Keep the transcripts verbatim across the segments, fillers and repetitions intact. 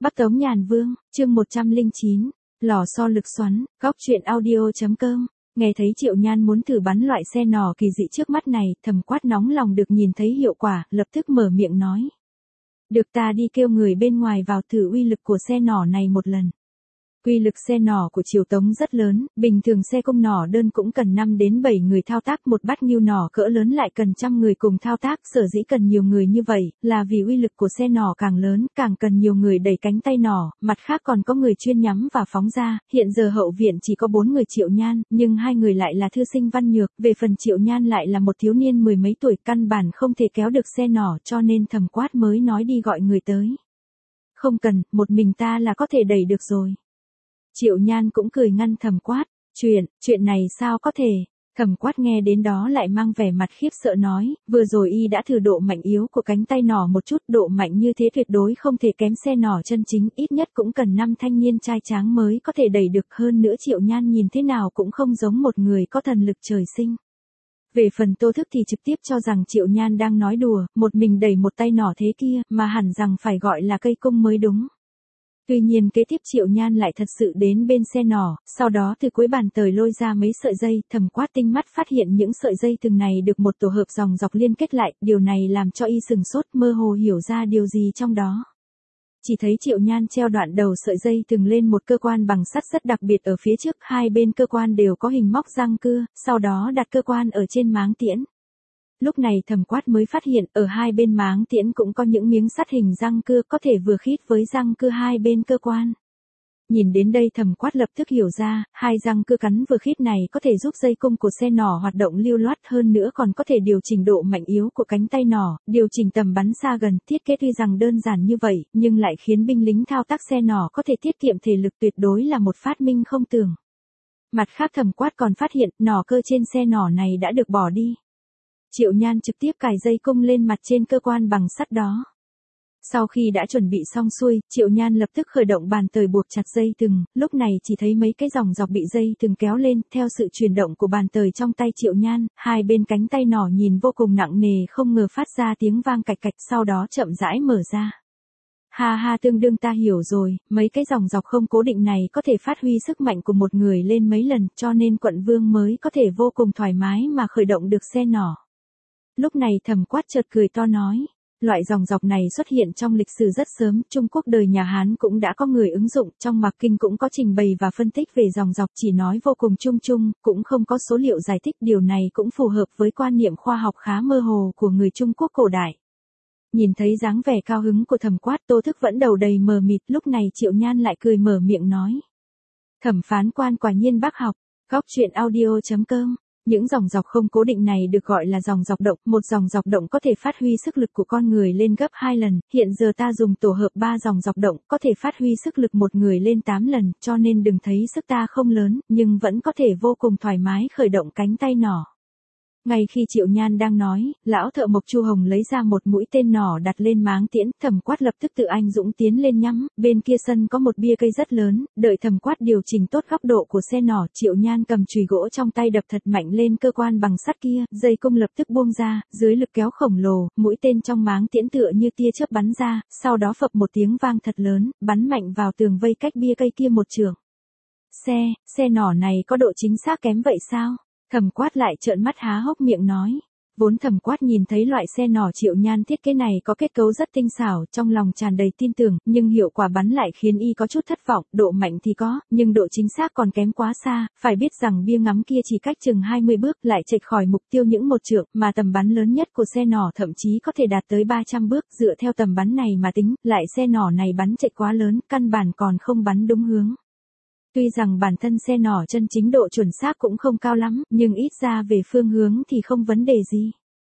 Bắc Tống Nhàn Vương, chương một trăm lẻ chín, lò xo lực xoắn, góc truyện audio.com. Nghe thấy Triệu Nhan muốn thử bắn loại xe nỏ kỳ dị trước mắt này, Thẩm Quát nóng lòng được nhìn thấy hiệu quả, lập tức mở miệng nói. Được, ta đi kêu người bên ngoài vào thử uy lực của xe nỏ này một lần. Uy lực xe nỏ của Triều Tống rất lớn, bình thường xe cung nỏ đơn cũng cần năm đến bảy người thao tác, một bát nghiêu nỏ cỡ lớn lại cần trăm người cùng thao tác, sở dĩ cần nhiều người như vậy, là vì uy lực của xe nỏ càng lớn, càng cần nhiều người đẩy cánh tay nỏ, mặt khác còn có người chuyên nhắm và phóng ra. Hiện giờ hậu viện chỉ có bốn người Triệu Nhan, nhưng hai người lại là thư sinh văn nhược, về phần Triệu Nhan lại là một thiếu niên mười mấy tuổi, căn bản không thể kéo được xe nỏ, cho nên Thẩm Quát mới nói đi gọi người tới. Không cần, một mình ta là có thể đẩy được rồi. Triệu Nhan cũng cười ngăn Thẩm Quát, chuyện, chuyện này sao có thể. Thẩm Quát nghe đến đó lại mang vẻ mặt khiếp sợ nói, vừa rồi y đã thử độ mạnh yếu của cánh tay nỏ một chút, độ mạnh như thế tuyệt đối không thể kém xe nỏ chân chính, ít nhất cũng cần năm thanh niên trai tráng mới có thể đẩy được, hơn nữa Triệu Nhan nhìn thế nào cũng không giống một người có thần lực trời sinh. Về phần Tô Thức thì trực tiếp cho rằng Triệu Nhan đang nói đùa, một mình đẩy một tay nỏ thế kia, mà hẳn rằng phải gọi là cây cung mới đúng. Tuy nhiên kế tiếp Triệu Nhan lại thật sự đến bên xe nỏ, sau đó từ cuối bàn tời lôi ra mấy sợi dây, Thẩm Quát tinh mắt phát hiện những sợi dây từng này được một tổ hợp dòng dọc liên kết lại, điều này làm cho y sừng sốt, mơ hồ hiểu ra điều gì trong đó. Chỉ thấy Triệu Nhan treo đoạn đầu sợi dây từng lên một cơ quan bằng sắt rất đặc biệt ở phía trước, hai bên cơ quan đều có hình móc răng cưa, sau đó đặt cơ quan ở trên máng tiễn. Lúc này Thẩm Quát mới phát hiện, ở hai bên máng tiễn cũng có những miếng sắt hình răng cưa, có thể vừa khít với răng cưa hai bên cơ quan. Nhìn đến đây Thẩm Quát lập tức hiểu ra, hai răng cưa cắn vừa khít này có thể giúp dây cung của xe nỏ hoạt động lưu loát, hơn nữa còn có thể điều chỉnh độ mạnh yếu của cánh tay nỏ, điều chỉnh tầm bắn xa gần. Thiết kế tuy rằng đơn giản như vậy, nhưng lại khiến binh lính thao tác xe nỏ có thể tiết kiệm thể lực, tuyệt đối là một phát minh không tưởng. Mặt khác Thẩm Quát còn phát hiện, nỏ cơ trên xe nỏ này đã được bỏ đi. Triệu Nhan trực tiếp cài dây cung lên mặt trên cơ quan bằng sắt đó. Sau khi đã chuẩn bị xong xuôi, Triệu Nhan lập tức khởi động bàn tời buộc chặt dây thừng, lúc này chỉ thấy mấy cái dòng dọc bị dây thừng kéo lên, theo sự chuyển động của bàn tời trong tay Triệu Nhan, hai bên cánh tay nỏ nhìn vô cùng nặng nề, không ngờ phát ra tiếng vang cạch cạch, sau đó chậm rãi mở ra. Ha ha, tương đương ta hiểu rồi, mấy cái dòng dọc không cố định này có thể phát huy sức mạnh của một người lên mấy lần, cho nên quận vương mới có thể vô cùng thoải mái mà khởi động được xe nỏ. Lúc này Thẩm Quát chợt cười to nói, loại dòng dọc này xuất hiện trong lịch sử rất sớm, Trung Quốc đời nhà Hán cũng đã có người ứng dụng, trong Mạc Kinh cũng có trình bày và phân tích về dòng dọc, chỉ nói vô cùng chung chung, cũng không có số liệu giải thích, điều này cũng phù hợp với quan niệm khoa học khá mơ hồ của người Trung Quốc cổ đại. Nhìn thấy dáng vẻ cao hứng của Thẩm Quát, Tô Thức vẫn đầu đầy mờ mịt, lúc này Triệu Nhan lại cười mở miệng nói. Thẩm phán quan quả nhiên bác học, góc truyện audio.com. Những dòng dọc không cố định này được gọi là dòng dọc động, một dòng dọc động có thể phát huy sức lực của con người lên gấp hai lần, hiện giờ ta dùng tổ hợp ba dòng dọc động, có thể phát huy sức lực một người lên tám lần, cho nên đừng thấy sức ta không lớn, nhưng vẫn có thể vô cùng thoải mái khởi động cánh tay nỏ. Ngay khi Triệu Nhan đang nói, lão thợ mộc Chu Hồng lấy ra một mũi tên nỏ đặt lên máng tiễn, Thẩm Quát lập tức tự anh dũng tiến lên nhắm, bên kia sân có một bia cây rất lớn, đợi Thẩm Quát điều chỉnh tốt góc độ của xe nỏ, Triệu Nhan cầm chùy gỗ trong tay đập thật mạnh lên cơ quan bằng sắt kia, dây cung lập tức buông ra, dưới lực kéo khổng lồ, mũi tên trong máng tiễn tựa như tia chớp bắn ra, sau đó phập một tiếng vang thật lớn, bắn mạnh vào tường vây cách bia cây kia một trượng. Xe, xe nỏ này có độ chính xác kém vậy sao? Thẩm Quát lại trợn mắt há hốc miệng nói. Vốn Thẩm Quát nhìn thấy loại xe nỏ Triệu Nhan thiết kế này có kết cấu rất tinh xảo, trong lòng tràn đầy tin tưởng, nhưng hiệu quả bắn lại khiến y có chút thất vọng, độ mạnh thì có, nhưng độ chính xác còn kém quá xa, phải biết rằng bia ngắm kia chỉ cách chừng hai mươi bước, lại chệch khỏi mục tiêu những một trượng, mà tầm bắn lớn nhất của xe nỏ thậm chí có thể đạt tới ba trăm bước, dựa theo tầm bắn này mà tính, lại xe nỏ này bắn chệch quá lớn, căn bản còn không bắn đúng hướng. Tuy rằng bản thân xe nỏ chân chính độ chuẩn xác cũng không cao lắm, nhưng ít ra về phương hướng thì không vấn đề gì.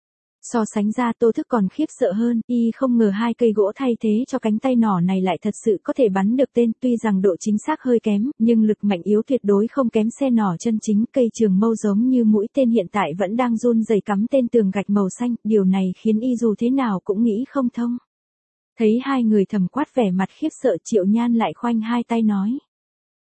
So sánh ra Tô Thức còn khiếp sợ hơn, y không ngờ hai cây gỗ thay thế cho cánh tay nỏ này lại thật sự có thể bắn được tên, tuy rằng độ chính xác hơi kém, nhưng lực mạnh yếu tuyệt đối không kém xe nỏ chân chính, cây trường mâu giống như mũi tên hiện tại vẫn đang run rẩy cắm tên tường gạch màu xanh, điều này khiến y dù thế nào cũng nghĩ không thông. Thấy hai người Thẩm Quát vẻ mặt khiếp sợ, Triệu Nhan lại khoanh hai tay nói.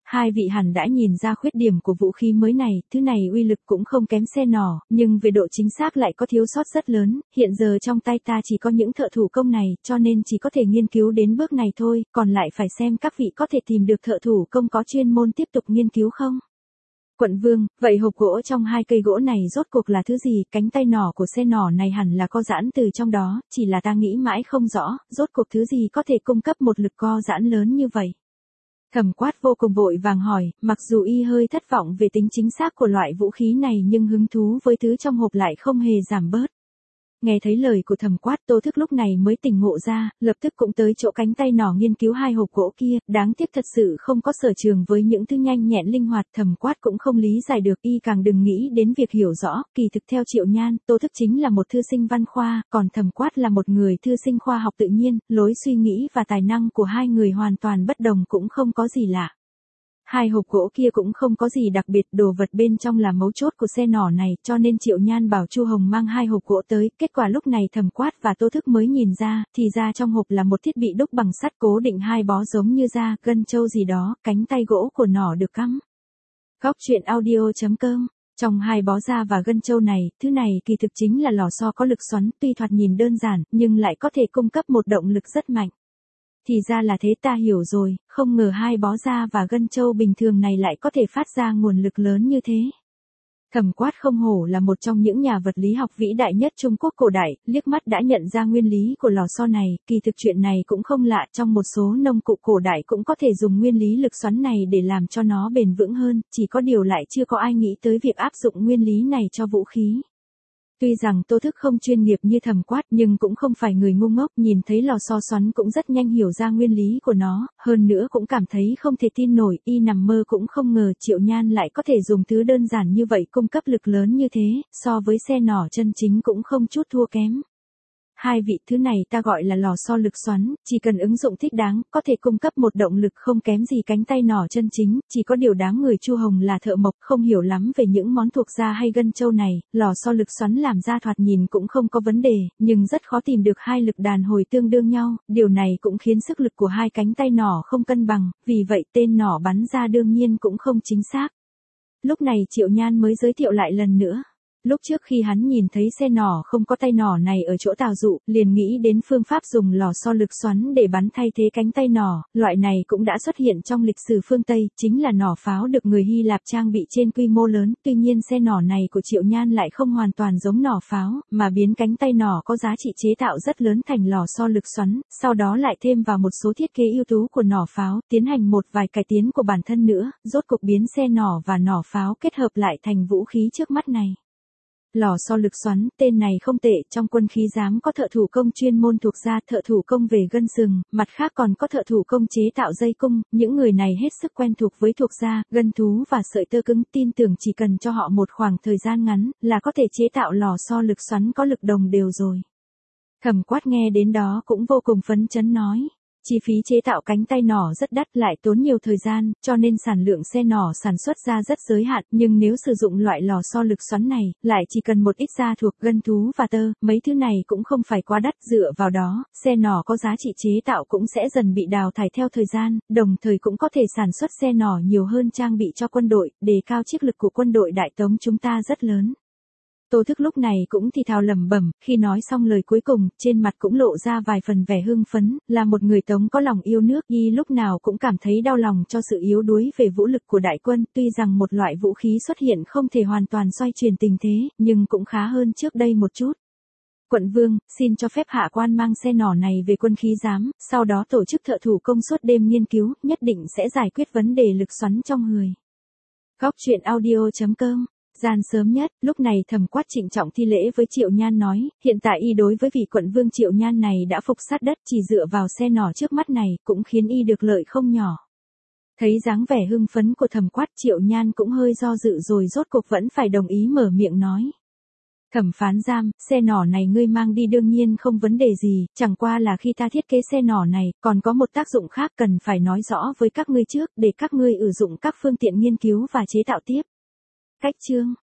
Hai vị hẳn đã nhìn ra khuyết điểm của vũ khí mới này, thứ này uy lực cũng không kém xe nỏ, nhưng về độ chính xác lại có thiếu sót rất lớn, hiện giờ trong tay ta chỉ có những thợ thủ công này, cho nên chỉ có thể nghiên cứu đến bước này thôi, còn lại phải xem các vị có thể tìm được thợ thủ công có chuyên môn tiếp tục nghiên cứu không. Quận vương, vậy hộp gỗ trong hai cây gỗ này rốt cuộc là thứ gì, cánh tay nỏ của xe nỏ này hẳn là co giãn từ trong đó, chỉ là ta nghĩ mãi không rõ, rốt cuộc thứ gì có thể cung cấp một lực co giãn lớn như vậy. Thẩm Quát vô cùng vội vàng hỏi, mặc dù y hơi thất vọng về tính chính xác của loại vũ khí này nhưng hứng thú với thứ trong hộp lại không hề giảm bớt. Nghe thấy lời của Thẩm Quát, Tô Thức lúc này mới tỉnh ngộ ra, lập tức cũng tới chỗ cánh tay nỏ nghiên cứu hai hộp gỗ kia, đáng tiếc thật sự không có sở trường với những thứ nhanh nhẹn linh hoạt, Thẩm Quát cũng không lý giải được, y càng đừng nghĩ đến việc hiểu rõ, kỳ thực theo Triệu Nhan, Tô Thức chính là một thư sinh văn khoa, còn Thẩm Quát là một người thư sinh khoa học tự nhiên, lối suy nghĩ và tài năng của hai người hoàn toàn bất đồng cũng không có gì lạ. Hai hộp gỗ kia cũng không có gì đặc biệt, đồ vật bên trong là mấu chốt của xe nỏ này, cho nên Triệu Nhan bảo Chu Hồng mang hai hộp gỗ tới, kết quả lúc này Thẩm Quát và Tô Thức mới nhìn ra, thì ra trong hộp là một thiết bị đúc bằng sắt cố định hai bó giống như da, gân trâu gì đó, cánh tay gỗ của nỏ được cắm. Góc truyện audio chấm com. Trong hai bó da và gân trâu này, thứ này kỳ thực chính là lò xo có lực xoắn, tuy thoạt nhìn đơn giản, nhưng lại có thể cung cấp một động lực rất mạnh. Thì ra là thế, ta hiểu rồi, không ngờ hai bó da và gân trâu bình thường này lại có thể phát ra nguồn lực lớn như thế. Thẩm Quát không hổ là một trong những nhà vật lý học vĩ đại nhất Trung Quốc cổ đại, liếc mắt đã nhận ra nguyên lý của lò xo này, kỳ thực chuyện này cũng không lạ, trong một số nông cụ cổ đại cũng có thể dùng nguyên lý lực xoắn này để làm cho nó bền vững hơn, chỉ có điều lại chưa có ai nghĩ tới việc áp dụng nguyên lý này cho vũ khí. Tuy rằng Tô Thức không chuyên nghiệp như Thẩm Quát nhưng cũng không phải người ngu ngốc, nhìn thấy lò xo xoắn cũng rất nhanh hiểu ra nguyên lý của nó, hơn nữa cũng cảm thấy không thể tin nổi, y nằm mơ cũng không ngờ Triệu Nhan lại có thể dùng thứ đơn giản như vậy cung cấp lực lớn như thế, so với xe nỏ chân chính cũng không chút thua kém. Hai vị, thứ này ta gọi là lò xo lực xoắn, chỉ cần ứng dụng thích đáng, có thể cung cấp một động lực không kém gì cánh tay nỏ chân chính, chỉ có điều đám người Chu Hồng là thợ mộc, không hiểu lắm về những món thuộc da hay gân trâu này, lò xo lực xoắn làm ra thoạt nhìn cũng không có vấn đề, nhưng rất khó tìm được hai lực đàn hồi tương đương nhau, điều này cũng khiến sức lực của hai cánh tay nỏ không cân bằng, vì vậy tên nỏ bắn ra đương nhiên cũng không chính xác. Lúc này Triệu Nhan mới giới thiệu lại lần nữa. Lúc trước khi hắn nhìn thấy xe nỏ không có tay nỏ này ở chỗ tào dụ, liền nghĩ đến phương pháp dùng lò xo lực xoắn để bắn thay thế cánh tay nỏ, loại này cũng đã xuất hiện trong lịch sử phương Tây, chính là nỏ pháo được người Hy Lạp trang bị trên quy mô lớn, tuy nhiên xe nỏ này của Triệu Nhan lại không hoàn toàn giống nỏ pháo, mà biến cánh tay nỏ có giá trị chế tạo rất lớn thành lò xo lực xoắn, sau đó lại thêm vào một số thiết kế ưu tú của nỏ pháo, tiến hành một vài cải tiến của bản thân nữa, rốt cuộc biến xe nỏ và nỏ pháo kết hợp lại thành vũ khí trước mắt này. Lò xo lực xoắn, tên này không tệ, trong quân khí giám có thợ thủ công chuyên môn thuộc da, thợ thủ công về gân sừng, mặt khác còn có thợ thủ công chế tạo dây cung, những người này hết sức quen thuộc với thuộc da, gân thú và sợi tơ cứng, tin tưởng chỉ cần cho họ một khoảng thời gian ngắn, là có thể chế tạo lò xo lực xoắn có lực đồng đều rồi. Thẩm Quát nghe đến đó cũng vô cùng phấn chấn nói. Chi phí chế tạo cánh tay nỏ rất đắt lại tốn nhiều thời gian, cho nên sản lượng xe nỏ sản xuất ra rất giới hạn, nhưng nếu sử dụng loại lò xo lực xoắn này, lại chỉ cần một ít da thuộc gân thú và tơ, mấy thứ này cũng không phải quá đắt, dựa vào đó, xe nỏ có giá trị chế tạo cũng sẽ dần bị đào thải theo thời gian, đồng thời cũng có thể sản xuất xe nỏ nhiều hơn trang bị cho quân đội, đề cao chiết lực của quân đội Đại Tống chúng ta rất lớn. Tô Thức lúc này cũng thì thào lẩm bẩm, khi nói xong lời cuối cùng, trên mặt cũng lộ ra vài phần vẻ hưng phấn, là một người Tống có lòng yêu nước, y lúc nào cũng cảm thấy đau lòng cho sự yếu đuối về vũ lực của đại quân, tuy rằng một loại vũ khí xuất hiện không thể hoàn toàn xoay chuyển tình thế, nhưng cũng khá hơn trước đây một chút. Quận vương, xin cho phép hạ quan mang xe nỏ này về quân khí giám, sau đó tổ chức thợ thủ công suốt đêm nghiên cứu, nhất định sẽ giải quyết vấn đề lực xoắn trong người. Góc truyện audio chấm com. Gian sớm nhất, lúc này Thẩm Quát trịnh trọng thi lễ với Triệu Nhan nói, hiện tại y đối với vị quận vương Triệu Nhan này đã phục sát đất, chỉ dựa vào xe nỏ trước mắt này, cũng khiến y được lợi không nhỏ. Thấy dáng vẻ hưng phấn của Thẩm Quát, Triệu Nhan cũng hơi do dự rồi rốt cuộc vẫn phải đồng ý mở miệng nói. Thẩm phán giam, xe nỏ này ngươi mang đi đương nhiên không vấn đề gì, chẳng qua là khi ta thiết kế xe nỏ này, còn có một tác dụng khác cần phải nói rõ với các ngươi trước, để các ngươi sử dụng các phương tiện nghiên cứu và chế tạo tiếp. Cách chương